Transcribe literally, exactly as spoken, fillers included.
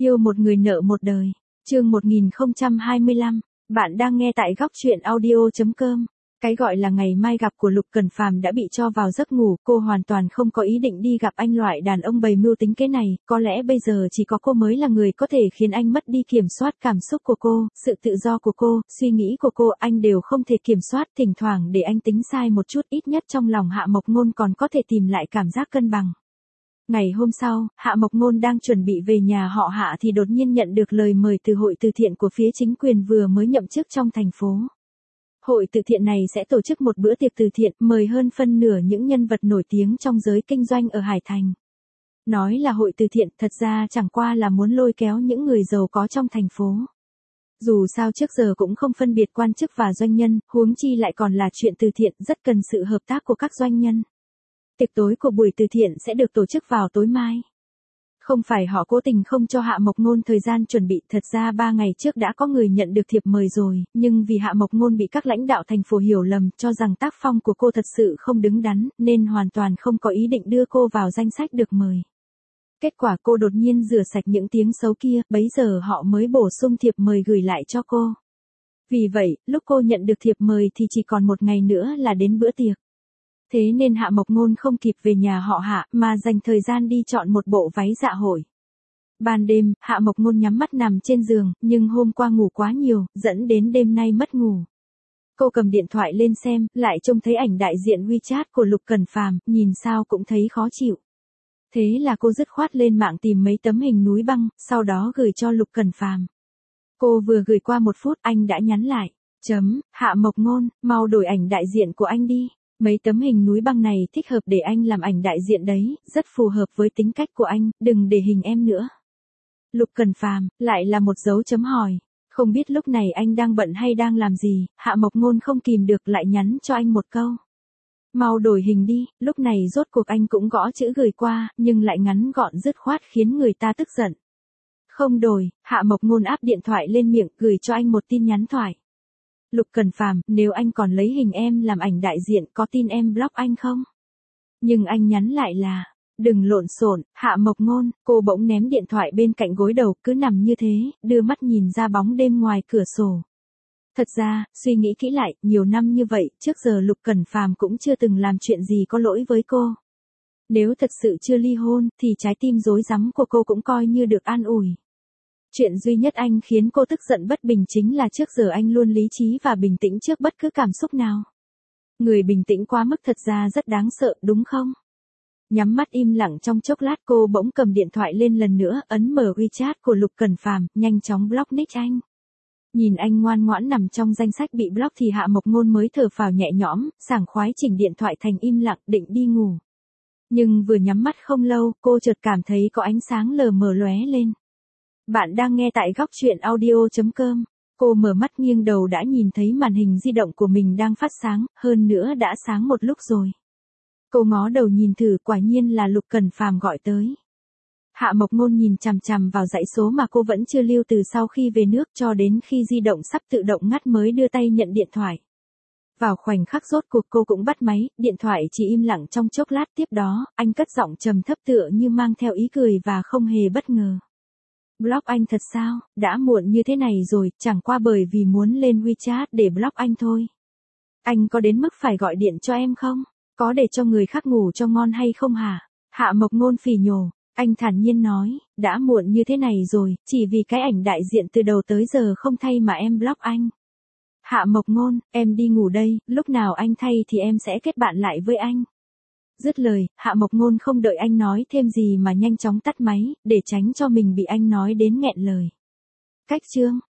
Yêu một người nợ một đời. Chương một nghìn không trăm hai mươi lăm. Bạn đang nghe tại góc truyện audio chấm com. Cái gọi là ngày mai gặp của Lục Cẩn Phàm đã bị cho vào giấc ngủ, cô hoàn toàn không có ý định đi gặp anh loại đàn ông bày mưu tính kế này, có lẽ bây giờ chỉ có cô mới là người có thể khiến anh mất đi kiểm soát cảm xúc của cô, sự tự do của cô, suy nghĩ của cô, anh đều không thể kiểm soát, thỉnh thoảng để anh tính sai một chút, ít nhất trong lòng Hạ Mộc Ngôn còn có thể tìm lại cảm giác cân bằng. Ngày hôm sau, Hạ Mộc Ngôn đang chuẩn bị về nhà họ Hạ thì đột nhiên nhận được lời mời từ hội từ thiện của phía chính quyền vừa mới nhậm chức trong thành phố. Hội từ thiện này sẽ tổ chức một bữa tiệc từ thiện, mời hơn phân nửa những nhân vật nổi tiếng trong giới kinh doanh ở Hải Thành. Nói là hội từ thiện, thật ra chẳng qua là muốn lôi kéo những người giàu có trong thành phố. Dù sao trước giờ cũng không phân biệt quan chức và doanh nhân, huống chi lại còn là chuyện từ thiện, rất cần sự hợp tác của các doanh nhân. Tiệc tối của buổi từ thiện sẽ được tổ chức vào tối mai. Không phải họ cố tình không cho Hạ Mộc Ngôn thời gian chuẩn bị, thật ra ba ngày trước đã có người nhận được thiệp mời rồi, nhưng vì Hạ Mộc Ngôn bị các lãnh đạo thành phố hiểu lầm, cho rằng tác phong của cô thật sự không đứng đắn, nên hoàn toàn không có ý định đưa cô vào danh sách được mời. Kết quả cô đột nhiên rửa sạch những tiếng xấu kia, bấy giờ họ mới bổ sung thiệp mời gửi lại cho cô. Vì vậy, lúc cô nhận được thiệp mời thì chỉ còn một ngày nữa là đến bữa tiệc. Thế nên Hạ Mộc Ngôn không kịp về nhà họ Hạ, mà dành thời gian đi chọn một bộ váy dạ hội. Ban đêm, Hạ Mộc Ngôn nhắm mắt nằm trên giường, nhưng hôm qua ngủ quá nhiều, dẫn đến đêm nay mất ngủ. Cô cầm điện thoại lên xem, lại trông thấy ảnh đại diện WeChat của Lục Cẩn Phàm, nhìn sao cũng thấy khó chịu. Thế là cô dứt khoát lên mạng tìm mấy tấm hình núi băng, sau đó gửi cho Lục Cẩn Phàm. Cô vừa gửi qua một phút, anh đã nhắn lại. Chấm, Hạ Mộc Ngôn, mau đổi ảnh đại diện của anh đi. Mấy tấm hình núi băng này thích hợp để anh làm ảnh đại diện đấy, rất phù hợp với tính cách của anh, đừng để hình em nữa. Lục Cẩn Phàm, lại là một dấu chấm hỏi. Không biết lúc này anh đang bận hay đang làm gì, Hạ Mộc Ngôn không kìm được lại nhắn cho anh một câu. Mau đổi hình đi, lúc này rốt cuộc anh cũng gõ chữ gửi qua, nhưng lại ngắn gọn dứt khoát khiến người ta tức giận. Không đổi, Hạ Mộc Ngôn áp điện thoại lên miệng, gửi cho anh một tin nhắn thoại. Lục Cẩn Phàm, nếu anh còn lấy hình em làm ảnh đại diện, có tin em block anh không? Nhưng anh nhắn lại là, đừng lộn xộn, Hạ Mộc Ngôn. Cô bỗng ném điện thoại bên cạnh gối đầu, cứ nằm như thế, đưa mắt nhìn ra bóng đêm ngoài cửa sổ. Thật ra, suy nghĩ kỹ lại, nhiều năm như vậy, trước giờ Lục Cẩn Phàm cũng chưa từng làm chuyện gì có lỗi với cô. Nếu thật sự chưa ly hôn, thì trái tim rối rắm của cô cũng coi như được an ủi. Chuyện duy nhất anh khiến cô tức giận bất bình chính là trước giờ anh luôn lý trí và bình tĩnh trước bất cứ cảm xúc nào. Người bình tĩnh quá mức thật ra rất đáng sợ, đúng không? Nhắm mắt im lặng trong chốc lát, cô bỗng cầm điện thoại lên lần nữa, ấn mở WeChat của Lục Cẩn Phàm, nhanh chóng block nick anh. Nhìn anh ngoan ngoãn nằm trong danh sách bị block thì Hạ Mộc Ngôn mới thở phào nhẹ nhõm, sảng khoái chỉnh điện thoại thành im lặng, định đi ngủ. Nhưng vừa nhắm mắt không lâu, cô chợt cảm thấy có ánh sáng lờ mờ lóe lên. Bạn đang nghe tại góc truyện audio chấm com. Cô mở mắt nghiêng đầu đã nhìn thấy màn hình di động của mình đang phát sáng, hơn nữa đã sáng một lúc rồi. Cô ngó đầu nhìn thử, quả nhiên là Lục Cẩn Phàm gọi tới. Hạ Mộc Ngôn nhìn chằm chằm vào dãy số mà cô vẫn chưa lưu từ sau khi về nước cho đến khi di động sắp tự động ngắt mới đưa tay nhận điện thoại. Vào khoảnh khắc rốt cuộc cô cũng bắt máy, điện thoại chỉ im lặng trong chốc lát, tiếp đó, anh cất giọng trầm thấp tựa như mang theo ý cười và không hề bất ngờ. Block anh thật sao, đã muộn như thế này rồi, chẳng qua bởi vì muốn lên WeChat để block anh thôi. Anh có đến mức phải gọi điện cho em không? Có để cho người khác ngủ cho ngon hay không hả? Hạ Mộc Ngôn phì nhổ, anh thản nhiên nói, đã muộn như thế này rồi, chỉ vì cái ảnh đại diện từ đầu tới giờ không thay mà em block anh. Hạ Mộc Ngôn, em đi ngủ đây, lúc nào anh thay thì em sẽ kết bạn lại với anh. Dứt lời, Hạ Mộc Ngôn không đợi anh nói thêm gì mà nhanh chóng tắt máy, để tránh cho mình bị anh nói đến nghẹn lời. Cách chương